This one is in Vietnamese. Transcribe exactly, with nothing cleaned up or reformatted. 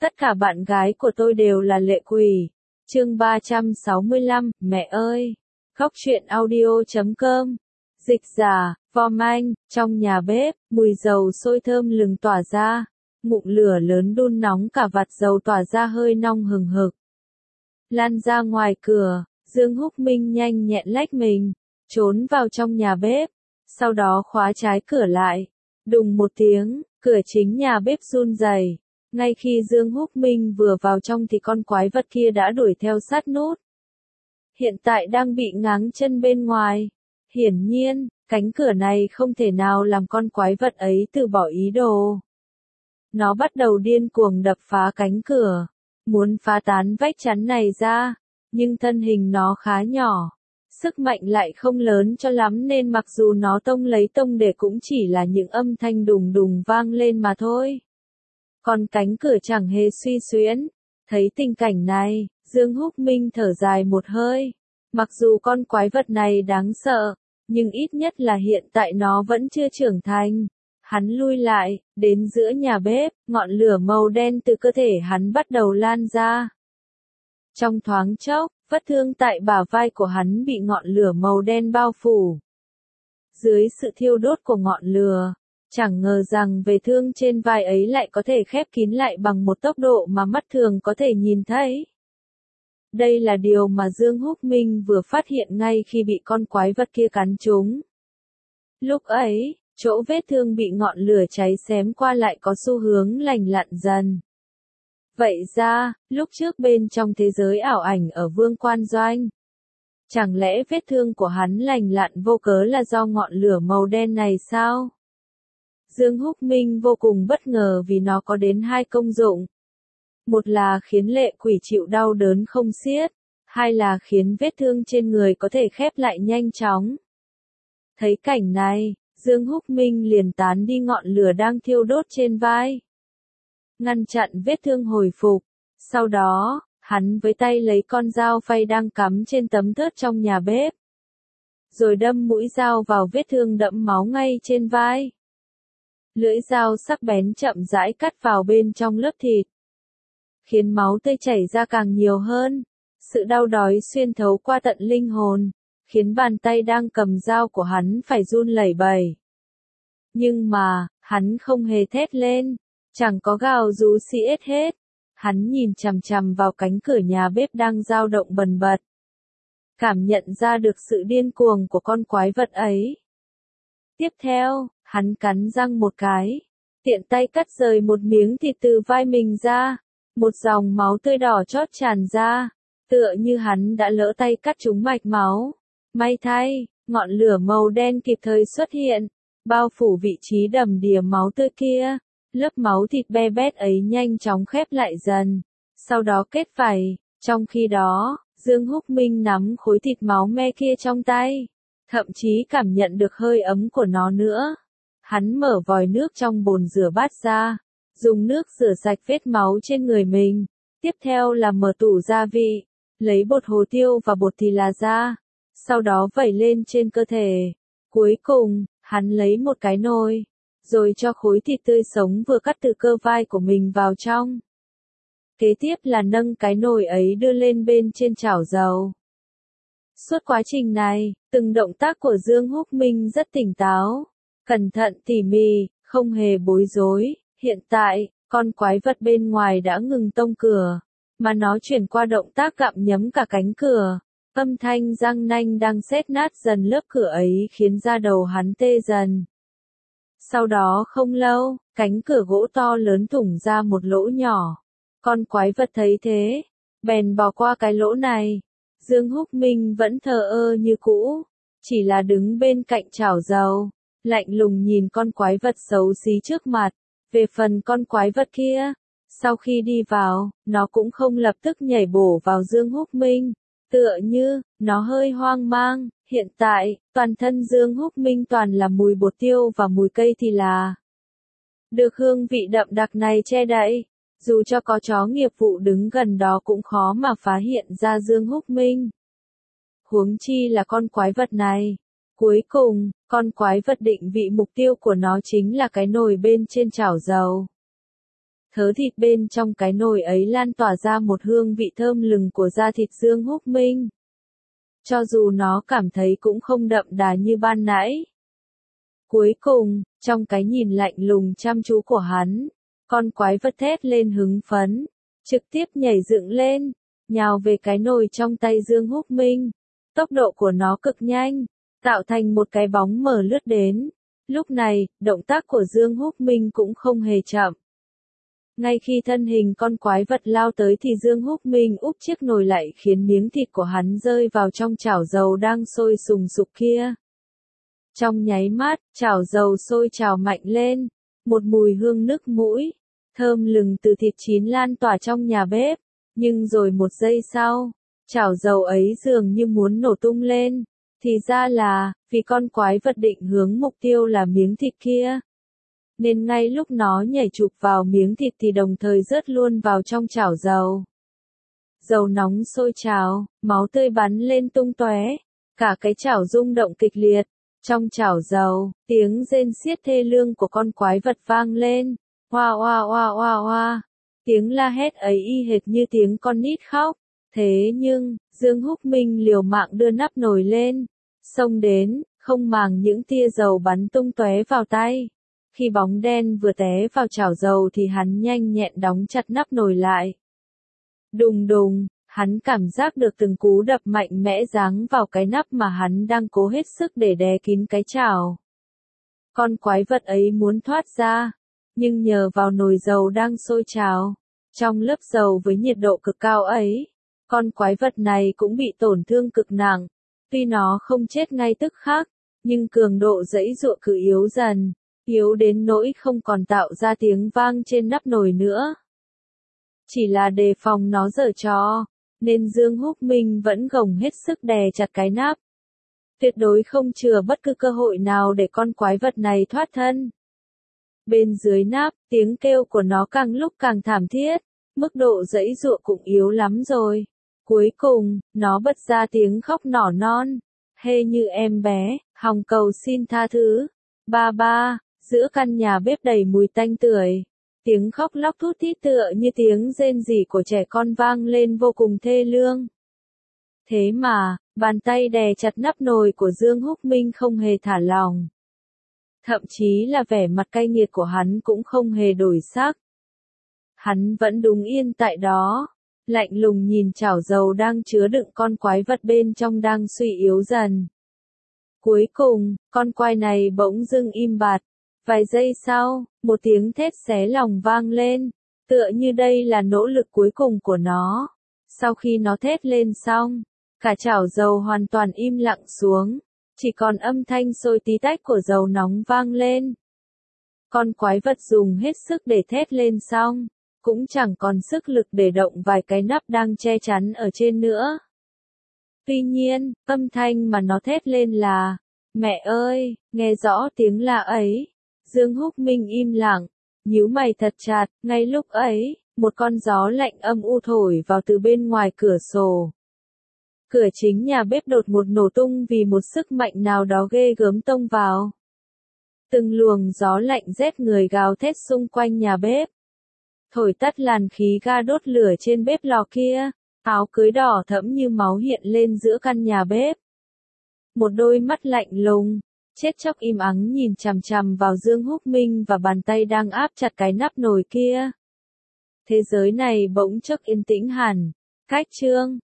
Tất cả bạn gái của tôi đều là lệ quỷ. Chương ba trăm sáu mươi lăm, mẹ ơi. Góc truyện audio chấm com. Dịch giả, Vom Anh, trong nhà bếp, mùi dầu sôi thơm lừng tỏa ra. Ngụm lửa lớn đun nóng cả vạt dầu tỏa ra hơi nong hừng hực. Lan ra ngoài cửa, Dương Húc Minh nhanh nhẹn lách mình, trốn vào trong nhà bếp, sau đó khóa trái cửa lại. Đùng một tiếng, cửa chính nhà bếp run rẩy. Ngay khi Dương Húc Minh vừa vào trong thì con quái vật kia đã đuổi theo sát nút. Hiện tại đang bị ngáng chân bên ngoài. Hiển nhiên, cánh cửa này không thể nào làm con quái vật ấy từ bỏ ý đồ. Nó bắt đầu điên cuồng đập phá cánh cửa, muốn phá tán vách chắn này ra, nhưng thân hình nó khá nhỏ, sức mạnh lại không lớn cho lắm nên mặc dù nó tông lấy tông để cũng chỉ là những âm thanh đùng đùng vang lên mà thôi. Còn cánh cửa chẳng hề suy xuyến. Thấy tình cảnh này, Dương Húc Minh thở dài một hơi. Mặc dù con quái vật này đáng sợ, nhưng ít nhất là hiện tại nó vẫn chưa trưởng thành. Hắn lui lại, đến giữa nhà bếp, ngọn lửa màu đen từ cơ thể hắn bắt đầu lan ra. Trong thoáng chốc, vết thương tại bả vai của hắn bị ngọn lửa màu đen bao phủ. Dưới sự thiêu đốt của ngọn lửa, chẳng ngờ rằng vết thương trên vai ấy lại có thể khép kín lại bằng một tốc độ mà mắt thường có thể nhìn thấy. Đây là điều mà Dương Húc Minh vừa phát hiện ngay khi bị con quái vật kia cắn trúng. Lúc ấy, chỗ vết thương bị ngọn lửa cháy xém qua lại có xu hướng lành lặn dần. Vậy ra, lúc trước bên trong thế giới ảo ảnh ở Vương Quan Doanh, chẳng lẽ vết thương của hắn lành lặn vô cớ là do ngọn lửa màu đen này sao? Dương Húc Minh vô cùng bất ngờ vì nó có đến hai công dụng. Một là khiến lệ quỷ chịu đau đớn không xiết, hai là khiến vết thương trên người có thể khép lại nhanh chóng. Thấy cảnh này, Dương Húc Minh liền tán đi ngọn lửa đang thiêu đốt trên vai, ngăn chặn vết thương hồi phục. Sau đó, hắn với tay lấy con dao phay đang cắm trên tấm thớt trong nhà bếp, rồi đâm mũi dao vào vết thương đẫm máu ngay trên vai. Lưỡi dao sắc bén chậm rãi cắt vào bên trong lớp thịt, khiến máu tươi chảy ra càng nhiều hơn. Sự đau đớn xuyên thấu qua tận linh hồn, khiến bàn tay đang cầm dao của hắn phải run lẩy bẩy. Nhưng mà, hắn không hề thét lên, chẳng có gào rú xì ết hết. Hắn nhìn chằm chằm vào cánh cửa nhà bếp đang dao động bần bật, cảm nhận ra được sự điên cuồng của con quái vật ấy. Tiếp theo, hắn cắn răng một cái, tiện tay cắt rời một miếng thịt từ vai mình ra, một dòng máu tươi đỏ chót tràn ra, tựa như hắn đã lỡ tay cắt trúng mạch máu. May thay, ngọn lửa màu đen kịp thời xuất hiện, bao phủ vị trí đầm đìa máu tươi kia, lớp máu thịt be bét ấy nhanh chóng khép lại dần, sau đó kết vảy. Trong khi đó, Dương Húc Minh nắm khối thịt máu me kia trong tay, thậm chí cảm nhận được hơi ấm của nó nữa. Hắn mở vòi nước trong bồn rửa bát ra, dùng nước rửa sạch vết máu trên người mình. Tiếp theo là mở tủ gia vị, lấy bột hồ tiêu và bột thì là ra, sau đó vẩy lên trên cơ thể. Cuối cùng, hắn lấy một cái nồi, rồi cho khối thịt tươi sống vừa cắt từ cơ vai của mình vào trong. Kế tiếp là nâng cái nồi ấy đưa lên bên trên chảo dầu. Suốt quá trình này, từng động tác của Dương Húc Minh rất tỉnh táo, cẩn thận tỉ mỉ, không hề bối rối. Hiện tại, con quái vật bên ngoài đã ngừng tông cửa, mà nó chuyển qua động tác gặm nhấm cả cánh cửa. Âm thanh răng nanh đang xét nát dần lớp cửa ấy khiến da đầu hắn tê dần. Sau đó không lâu, cánh cửa gỗ to lớn thủng ra một lỗ nhỏ. Con quái vật thấy thế, bèn bò qua cái lỗ này. Dương Húc Minh vẫn thờ ơ như cũ, chỉ là đứng bên cạnh chảo dầu, lạnh lùng nhìn con quái vật xấu xí trước mặt. Về phần con quái vật kia, sau khi đi vào, nó cũng không lập tức nhảy bổ vào Dương Húc Minh, tựa như, nó hơi hoang mang. Hiện tại, toàn thân Dương Húc Minh toàn là mùi bột tiêu và mùi cây thì là. Được hương vị đậm đặc này che đậy, dù cho có chó nghiệp vụ đứng gần đó cũng khó mà phá hiện ra Dương Húc Minh. Huống chi là con quái vật này. Cuối cùng, con quái vật định vị mục tiêu của nó chính là cái nồi bên trên chảo dầu. Thớ thịt bên trong cái nồi ấy lan tỏa ra một hương vị thơm lừng của da thịt Dương Húc Minh. Cho dù nó cảm thấy cũng không đậm đà như ban nãy. Cuối cùng, trong cái nhìn lạnh lùng chăm chú của hắn, con quái vật thét lên hứng phấn, trực tiếp nhảy dựng lên, nhào về cái nồi trong tay Dương Húc Minh. Tốc độ của nó cực nhanh, tạo thành một cái bóng mờ lướt đến. Lúc này, động tác của Dương Húc Minh cũng không hề chậm. Ngay khi thân hình con quái vật lao tới thì Dương Húc Minh úp chiếc nồi lại khiến miếng thịt của hắn rơi vào trong chảo dầu đang sôi sùng sục kia. Trong nháy mắt, chảo dầu sôi trào mạnh lên, một mùi hương nức mũi, thơm lừng từ thịt chín lan tỏa trong nhà bếp, nhưng rồi một giây sau, chảo dầu ấy dường như muốn nổ tung lên, thì ra là, vì con quái vật định hướng mục tiêu là miếng thịt kia. Nên ngay lúc nó nhảy chụp vào miếng thịt thì đồng thời rớt luôn vào trong chảo dầu. Dầu nóng sôi trào, máu tươi bắn lên tung tóe, cả cái chảo rung động kịch liệt. Trong chảo dầu, tiếng rên xiết thê lương của con quái vật vang lên, hoa hoa hoa hoa hoa. Tiếng la hét ấy y hệt như tiếng con nít khóc. Thế nhưng, Dương Húc Minh liều mạng đưa nắp nồi lên, xông đến, không màng những tia dầu bắn tung tóe vào tay. Khi bóng đen vừa té vào chảo dầu thì hắn nhanh nhẹn đóng chặt nắp nồi lại. Đùng đùng, hắn cảm giác được từng cú đập mạnh mẽ giáng vào cái nắp mà hắn đang cố hết sức để đè kín cái chảo. Con quái vật ấy muốn thoát ra, nhưng nhờ vào nồi dầu đang sôi trào, trong lớp dầu với nhiệt độ cực cao ấy, con quái vật này cũng bị tổn thương cực nặng. Tuy nó không chết ngay tức khắc, nhưng cường độ giãy giụa cứ yếu dần, yếu đến nỗi không còn tạo ra tiếng vang trên nắp nồi nữa. Chỉ là đề phòng nó giở trò, nên Dương Húc Minh vẫn gồng hết sức đè chặt cái nắp. Tuyệt đối không chừa bất cứ cơ hội nào để con quái vật này thoát thân. Bên dưới nắp, tiếng kêu của nó càng lúc càng thảm thiết, mức độ giãy giụa cũng yếu lắm rồi. Cuối cùng, nó bật ra tiếng khóc nỉ non, hê như em bé, hòng cầu xin tha thứ. Ba ba, giữa căn nhà bếp đầy mùi tanh tưởi, tiếng khóc lóc thút thít tựa như tiếng rên rỉ của trẻ con vang lên vô cùng thê lương. Thế mà, bàn tay đè chặt nắp nồi của Dương Húc Minh không hề thả lỏng. Thậm chí là vẻ mặt cay nghiệt của hắn cũng không hề đổi sắc. Hắn vẫn đứng yên tại đó, lạnh lùng nhìn chảo dầu đang chứa đựng con quái vật bên trong đang suy yếu dần. Cuối cùng, con quái này bỗng dưng im bặt. Vài giây sau, một tiếng thét xé lòng vang lên, tựa như đây là nỗ lực cuối cùng của nó. Sau khi nó thét lên xong, cả chảo dầu hoàn toàn im lặng xuống, chỉ còn âm thanh sôi tí tách của dầu nóng vang lên. Con quái vật dùng hết sức để thét lên xong, cũng chẳng còn sức lực để động vài cái nắp đang che chắn ở trên nữa. Tuy nhiên, âm thanh mà nó thét lên là, mẹ ơi, nghe rõ tiếng la ấy. Dương Húc Minh im lặng, nhíu mày thật chặt, ngay lúc ấy, một con gió lạnh âm u thổi vào từ bên ngoài cửa sổ. Cửa chính nhà bếp đột ngột nổ tung vì một sức mạnh nào đó ghê gớm tông vào. Từng luồng gió lạnh rét người gào thét xung quanh nhà bếp. Thổi tắt làn khí ga đốt lửa trên bếp lò kia, áo cưới đỏ thẫm như máu hiện lên giữa căn nhà bếp. Một đôi mắt lạnh lùng, chết chóc im ắng nhìn chằm chằm vào Dương Húc Minh và bàn tay đang áp chặt cái nắp nồi kia. Thế giới này bỗng chốc yên tĩnh hẳn. Cách chương